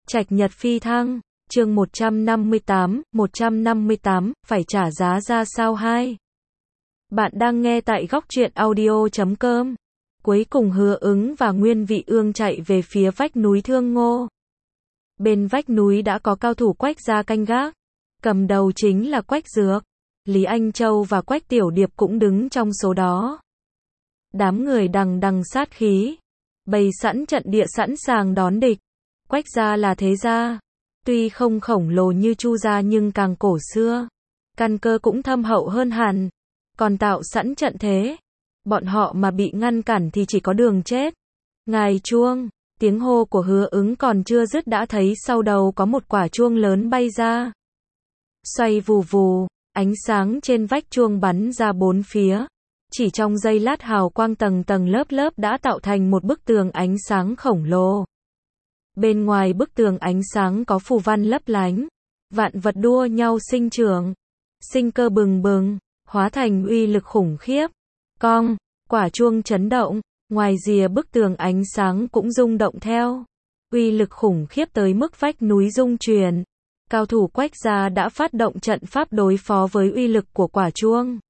Trạch Nhật phi thăng, chương 158, phải trả giá ra sao 2. Bạn đang nghe tại góc truyện audio.com. Cuối cùng Hứa Ứng và Nguyên Vị Ương chạy về phía vách núi Thương Ngô. Bên vách núi đã có cao thủ Quách gia canh gác. Cầm đầu chính là Quách Dược. Lý Anh Châu và Quách Tiểu Điệp cũng đứng trong số đó. Đám người đằng đằng sát khí, bày sẵn trận địa sẵn sàng đón địch. Quách gia là thế gia, tuy không khổng lồ như Chu gia nhưng càng cổ xưa, căn cơ cũng thâm hậu hơn hẳn, còn tạo sẵn trận thế. Bọn họ mà bị ngăn cản thì chỉ có đường chết. Ngài chuông, tiếng hô của Hứa Ứng còn chưa dứt đã thấy sau đầu có một quả chuông lớn bay ra. Xoay vù vù, ánh sáng trên vách chuông bắn ra bốn phía. Chỉ trong giây lát hào quang tầng tầng lớp lớp đã tạo thành một bức tường ánh sáng khổng lồ. Bên ngoài bức tường ánh sáng có phù văn lấp lánh, vạn vật đua nhau sinh trưởng, sinh cơ bừng bừng, hóa thành uy lực khủng khiếp. Cong, quả chuông chấn động, ngoài rìa bức tường ánh sáng cũng rung động theo. Uy lực khủng khiếp tới mức vách núi rung chuyển. Cao thủ Quách gia đã phát động trận pháp đối phó với uy lực của quả chuông.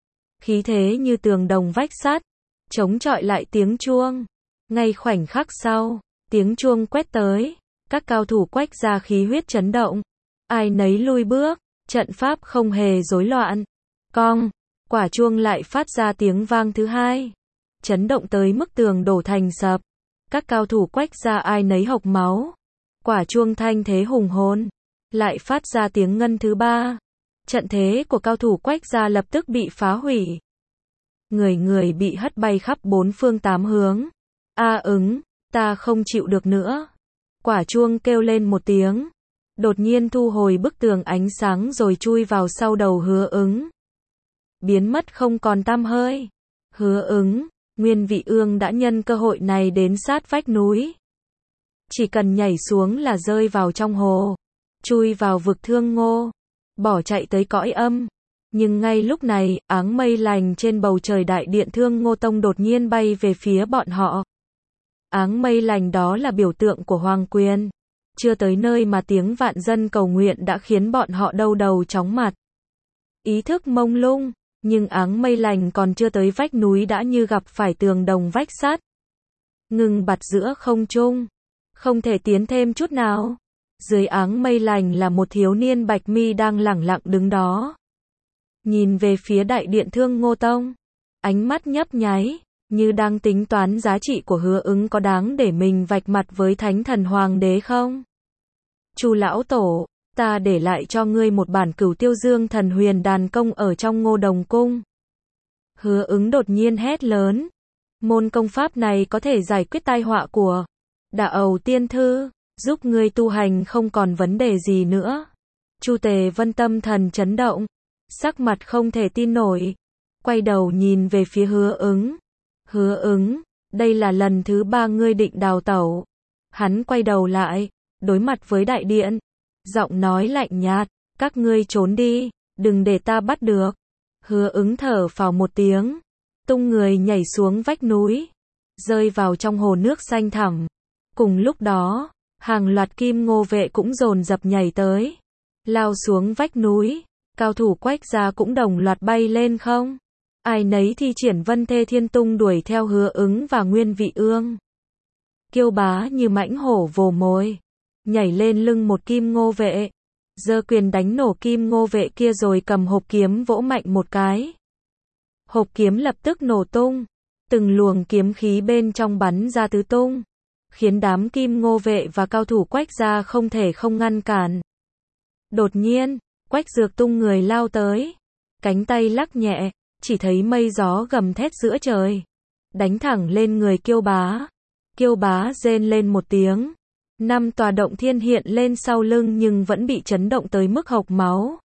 Khí thế như tường đồng vách sắt, chống chọi lại tiếng chuông. Ngay khoảnh khắc sau, tiếng chuông quét tới, các cao thủ Quách gia khí huyết chấn động, ai nấy lui bước, trận pháp không hề rối loạn. Cong, quả chuông lại phát ra tiếng vang thứ hai, chấn động tới mức tường đổ thành sập. Các cao thủ Quách gia ai nấy hộc máu. Quả chuông thanh thế hùng hồn, lại phát ra tiếng ngân thứ ba. Trận thế của cao thủ Quách gia lập tức bị phá hủy. Người người bị hất bay khắp bốn phương tám hướng. Ứng, ta không chịu được nữa. Quả chuông kêu lên một tiếng, đột nhiên thu hồi bức tường ánh sáng rồi chui vào sau đầu Hứa Ứng. Biến mất không còn tăm hơi. Hứa Ứng, Nguyên Vị Ương đã nhân cơ hội này đến sát vách núi. Chỉ cần nhảy xuống là rơi vào trong hồ, chui vào vực Thương Ngô, bỏ chạy tới cõi âm. Nhưng ngay lúc này, áng mây lành trên bầu trời đại điện Thương Ngô Tông đột nhiên bay về phía bọn họ. Áng mây lành đó là biểu tượng của hoàng quyền. Chưa tới nơi mà tiếng vạn dân cầu nguyện đã khiến bọn họ đau đầu chóng mặt. Ý thức mông lung, nhưng áng mây lành còn chưa tới vách núi đã như gặp phải tường đồng vách sắt. Ngừng bặt giữa không trung, không thể tiến thêm chút nào. Dưới áng mây lành là một thiếu niên bạch mi đang lẳng lặng đứng đó. Nhìn về phía đại điện Thương Ngô Tông, ánh mắt nhấp nháy, như đang tính toán giá trị của Hứa Ứng có đáng để mình vạch mặt với Thánh Thần Hoàng đế không? Chu lão tổ, ta để lại cho ngươi một bản Cửu Tiêu Dương Thần Huyền Đàn Công ở trong Ngô Đồng Cung. Hứa Ứng đột nhiên hét lớn. Môn công pháp này có thể giải quyết tai họa của Đả Ầu Tiên Thư, giúp ngươi tu hành không còn vấn đề gì nữa. Chu Tề Vân tâm thần chấn động, sắc mặt không thể tin nổi, quay đầu nhìn về phía Hứa Ứng. Hứa Ứng, đây là lần thứ 3 ngươi định đào tẩu. Hắn quay đầu lại, đối mặt với đại điện, giọng nói lạnh nhạt, các ngươi trốn đi, đừng để ta bắt được. Hứa Ứng thở phào một tiếng, tung người nhảy xuống vách núi, rơi vào trong hồ nước xanh thẳm. Cùng lúc đó, hàng loạt Kim Ngô vệ cũng dồn dập nhảy tới, lao xuống vách núi. Cao thủ Quách gia cũng đồng loạt bay lên không. Ai nấy thi triển Vân Thê Thiên Tung đuổi theo Hứa Ứng và Nguyên Vị Ương. Kiêu Bá như mãnh hổ vồ mồi, nhảy lên lưng một Kim Ngô vệ, giơ quyền đánh nổ Kim Ngô vệ kia rồi cầm hộp kiếm vỗ mạnh một cái. Hộp kiếm lập tức nổ tung, từng luồng kiếm khí bên trong bắn ra tứ tung, khiến đám Kim Ngô vệ và cao thủ Quách gia không thể không ngăn cản. Đột nhiên, Quách Dược tung người lao tới, cánh tay lắc nhẹ, chỉ thấy mây gió gầm thét giữa trời, đánh thẳng lên người Kiêu Bá. Kiêu Bá rên lên một tiếng, 5 tòa động thiên hiện lên sau lưng nhưng vẫn bị chấn động tới mức hộc máu.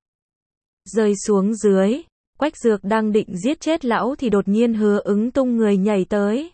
Rơi xuống dưới, Quách Dược đang định giết chết lão thì đột nhiên Hứa Ứng tung người nhảy tới,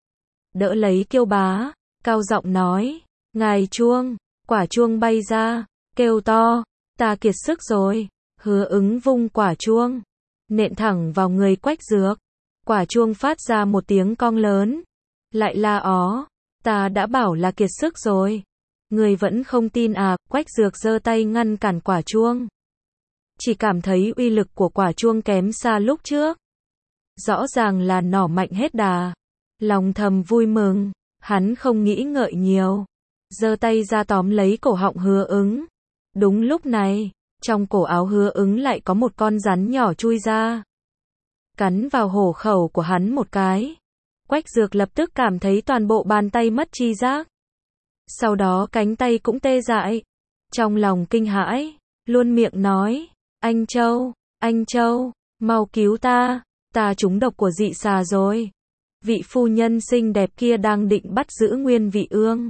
đỡ lấy Kiêu Bá, cao giọng nói, ngài chuông. Quả chuông bay ra, kêu to, ta kiệt sức rồi. Hứa Ứng vung quả chuông, nện thẳng vào người Quách Dược. Quả chuông phát ra một tiếng cong lớn, lại la ó, ta đã bảo là kiệt sức rồi. Người vẫn không tin à? Quách Dược giơ tay ngăn cản quả chuông. Chỉ cảm thấy uy lực của quả chuông kém xa lúc trước. Rõ ràng là nỏ mạnh hết đà. Lòng thầm vui mừng, hắn không nghĩ ngợi nhiều. Giơ tay ra tóm lấy cổ họng Hứa Ứng. Đúng lúc này, trong cổ áo Hứa Ứng lại có một con rắn nhỏ chui ra. Cắn vào hổ khẩu của hắn một cái. Quách Dược lập tức cảm thấy toàn bộ bàn tay mất tri giác. Sau đó cánh tay cũng tê dại. Trong lòng kinh hãi, luôn miệng nói, anh Châu, mau cứu ta trúng độc của dị xà rồi. Vị phu nhân xinh đẹp kia đang định bắt giữ Nguyên Vị Ương.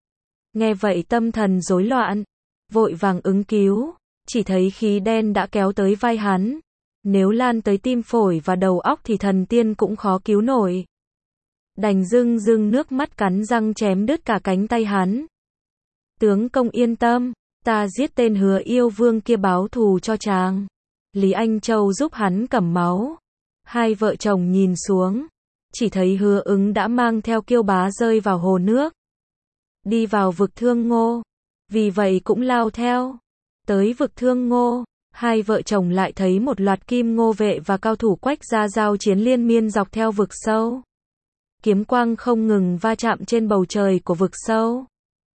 Nghe vậy tâm thần rối loạn, vội vàng ứng cứu, chỉ thấy khí đen đã kéo tới vai hắn. Nếu lan tới tim phổi và đầu óc thì thần tiên cũng khó cứu nổi. Đành rưng nước mắt cắn răng chém đứt cả cánh tay hắn. Tướng công yên tâm, ta giết tên Hứa Yêu Vương kia báo thù cho chàng. Lý Anh Châu giúp hắn cầm máu. Hai vợ chồng nhìn xuống, chỉ thấy Hứa Ứng đã mang theo Kiêu Bá rơi vào hồ nước. Đi vào vực Thương Ngô, vì vậy cũng lao theo. Tới vực Thương Ngô, hai vợ chồng lại thấy một loạt Kim Ngô vệ và cao thủ Quách gia giao chiến liên miên dọc theo vực sâu. Kiếm quang không ngừng va chạm trên bầu trời của vực sâu.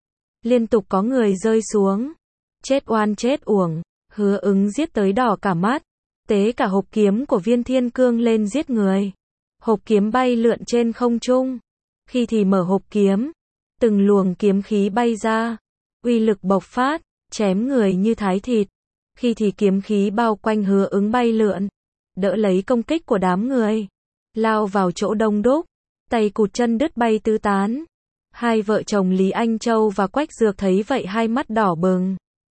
Liên tục có người rơi xuống. Chết oan chết uổng, Hứa Ứng giết tới đỏ cả mắt. Tế cả hộp kiếm của Viên Thiên Cương lên giết người. Hộp kiếm bay lượn trên không trung. Khi thì mở hộp kiếm, từng luồng kiếm khí bay ra, uy lực bộc phát, chém người như thái thịt. Khi thì kiếm khí bao quanh Hứa Ứng bay lượn, đỡ lấy công kích của đám người, lao vào chỗ đông đúc, tay cụt chân đứt bay tứ tán. Hai vợ chồng Lý Anh Châu và Quách Dược thấy vậy hai mắt đỏ bừng.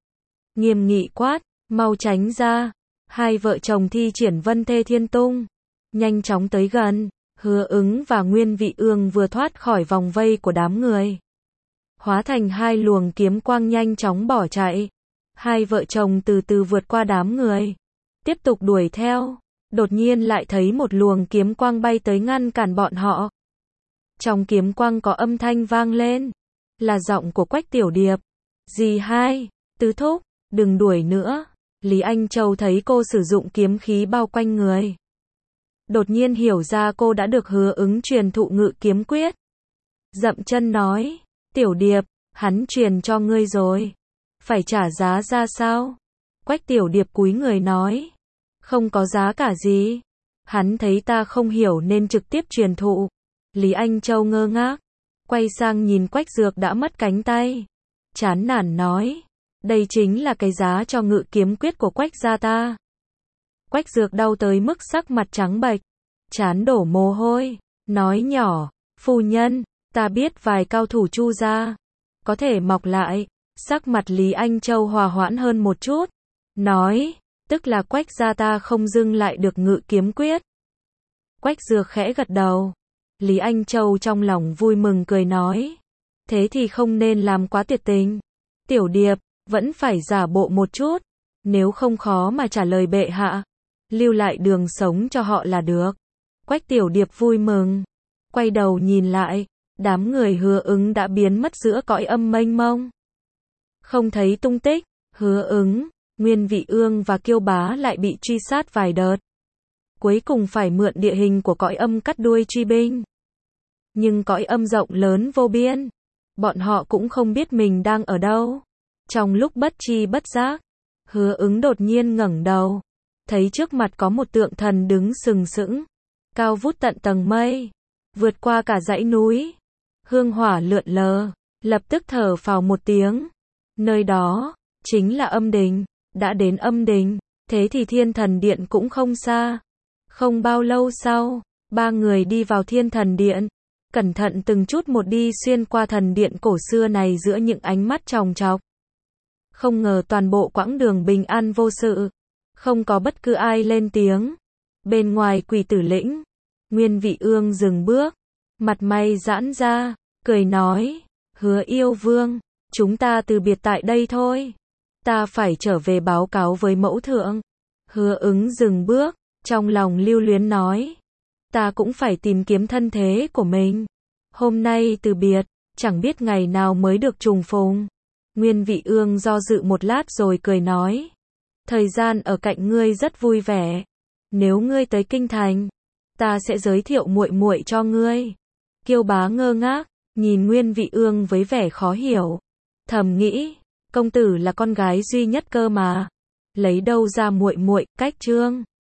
Nghiêm nghị quát, mau tránh ra. Hai vợ chồng thi triển Vân Thê Thiên Tung, nhanh chóng tới gần. Hứa Ứng và Nguyên Vị Ương vừa thoát khỏi vòng vây của đám người, hóa thành hai luồng kiếm quang nhanh chóng bỏ chạy. Hai vợ chồng từ từ vượt qua đám người, tiếp tục đuổi theo. Đột nhiên lại thấy một luồng kiếm quang bay tới ngăn cản bọn họ. Trong kiếm quang có âm thanh vang lên, là giọng của Quách Tiểu Điệp. Dì hai, tứ thúc, đừng đuổi nữa. Lý Anh Châu thấy cô sử dụng kiếm khí bao quanh người, đột nhiên hiểu ra cô đã được Hứa Ứng truyền thụ Ngự Kiếm Quyết. Dậm chân nói, Tiểu Điệp, hắn truyền cho ngươi rồi, phải trả giá ra sao? Quách Tiểu Điệp cúi người nói, không có giá cả gì, hắn thấy ta không hiểu nên trực tiếp truyền thụ. Lý Anh Châu ngơ ngác, quay sang nhìn Quách Dược đã mất cánh tay, chán nản nói, đây chính là cái giá cho Ngự Kiếm Quyết của Quách gia ta. Quách Dược đau tới mức sắc mặt trắng bệch, trán đổ mồ hôi, nói nhỏ, phu nhân, ta biết vài cao thủ Chu gia có thể mọc lại. Sắc mặt Lý Anh Châu hòa hoãn hơn một chút, nói, tức là Quách gia ta không dưng lại được Ngự Kiếm Quyết. Quách Dược khẽ gật đầu. Lý Anh Châu trong lòng vui mừng cười nói, thế thì không nên làm quá tuyệt tình. Tiểu Điệp, vẫn phải giả bộ một chút, nếu không khó mà trả lời bệ hạ. Lưu lại đường sống cho họ là được. Quách Tiểu Điệp vui mừng, quay đầu nhìn lại, đám người Hứa Ứng đã biến mất giữa cõi âm mênh mông. Không thấy tung tích. Hứa Ứng, Nguyên Vị Ương và Kiêu Bá lại bị truy sát vài đợt. Cuối cùng phải mượn địa hình của cõi âm cắt đuôi truy binh. Nhưng cõi âm rộng lớn vô biên, bọn họ cũng không biết mình đang ở đâu. Trong lúc bất tri bất giác, Hứa Ứng đột nhiên ngẩng đầu, thấy trước mặt có một tượng thần đứng sừng sững, cao vút tận tầng mây, vượt qua cả dãy núi, hương hỏa lượn lờ, lập tức thở phào một tiếng. Nơi đó chính là âm đình. Đã đến âm đình, thế thì Thiên Thần Điện cũng không xa. Không bao lâu sau, ba người đi vào Thiên Thần Điện, cẩn thận từng chút một đi xuyên qua thần điện cổ xưa này giữa những ánh mắt chòng chọc. Không ngờ toàn bộ quãng đường bình an vô sự, không có bất cứ ai lên tiếng. Bên ngoài Quỷ Tử Lĩnh, Nguyên Vị Ương dừng bước, mặt mày giãn ra, cười nói, Hứa Yêu Vương, chúng ta từ biệt tại đây thôi. Ta phải trở về báo cáo với mẫu thượng. Hứa Ứng dừng bước, trong lòng lưu luyến nói, ta cũng phải tìm kiếm thân thế của mình. Hôm nay từ biệt, chẳng biết ngày nào mới được trùng phùng. Nguyên Vị Ương do dự một lát rồi cười nói. Thời gian ở cạnh ngươi rất vui vẻ. Nếu ngươi tới kinh thành, ta sẽ giới thiệu muội muội cho ngươi. Kiêu Bá ngơ ngác, nhìn Nguyên Vị Ương với vẻ khó hiểu. Thầm nghĩ, công tử là con gái duy nhất cơ mà. Lấy đâu ra muội muội, Cách Trương.